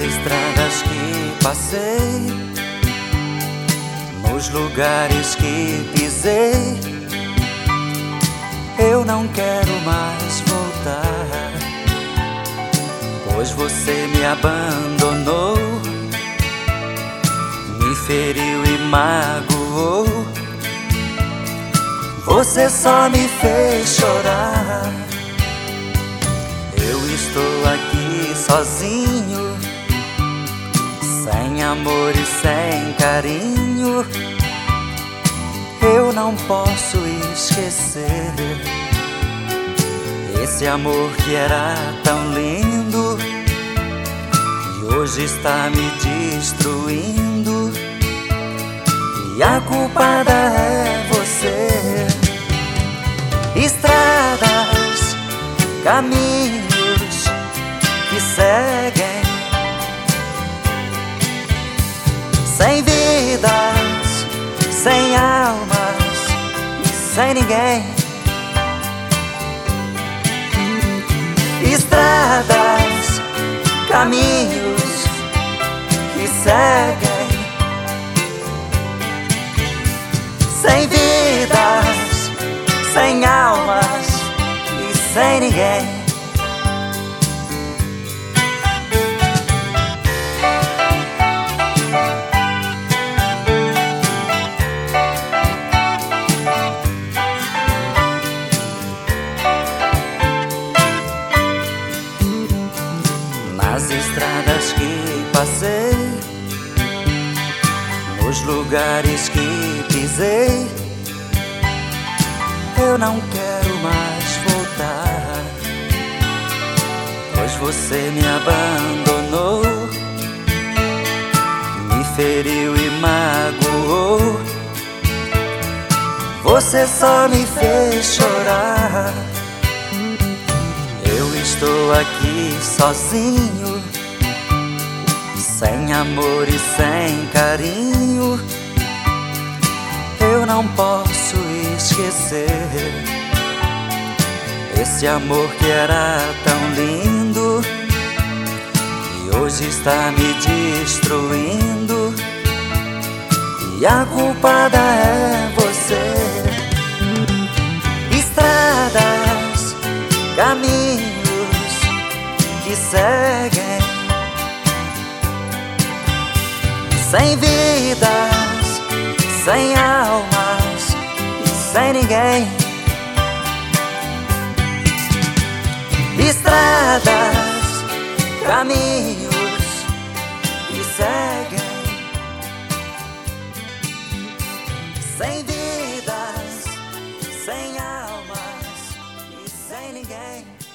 estradas que passei, nos lugares que pisei, eu não quero mais voltar, pois você me abandonou, me feriu e magoou. Você só me fez chorar. Eu estou aqui sozinho, sem amor e sem carinho. Eu não posso esquecer esse amor que era tão lindo e hoje está me destruindo. E a culpada é você. Estradas, caminhos que seguem, sem vidas, sem almas e sem ninguém. Estradas, caminhos que seguem, sem vidas, sem almas e sem ninguém. Nas estradas que passei, nos lugares que pisei, eu não quero mais voltar, pois você me abandonou, me feriu e magoou. Você só me fez chorar. Eu estou aqui sozinho, sem amor e sem carinho. Eu não posso esquecer esse amor que era tão lindo e hoje está me destruindo. E a culpada é você. Estradas, caminhos que seguem, sem vidas, sem almas e sem ninguém. Estradas, caminhos que seguem, sem vidas, sem almas e sem ninguém.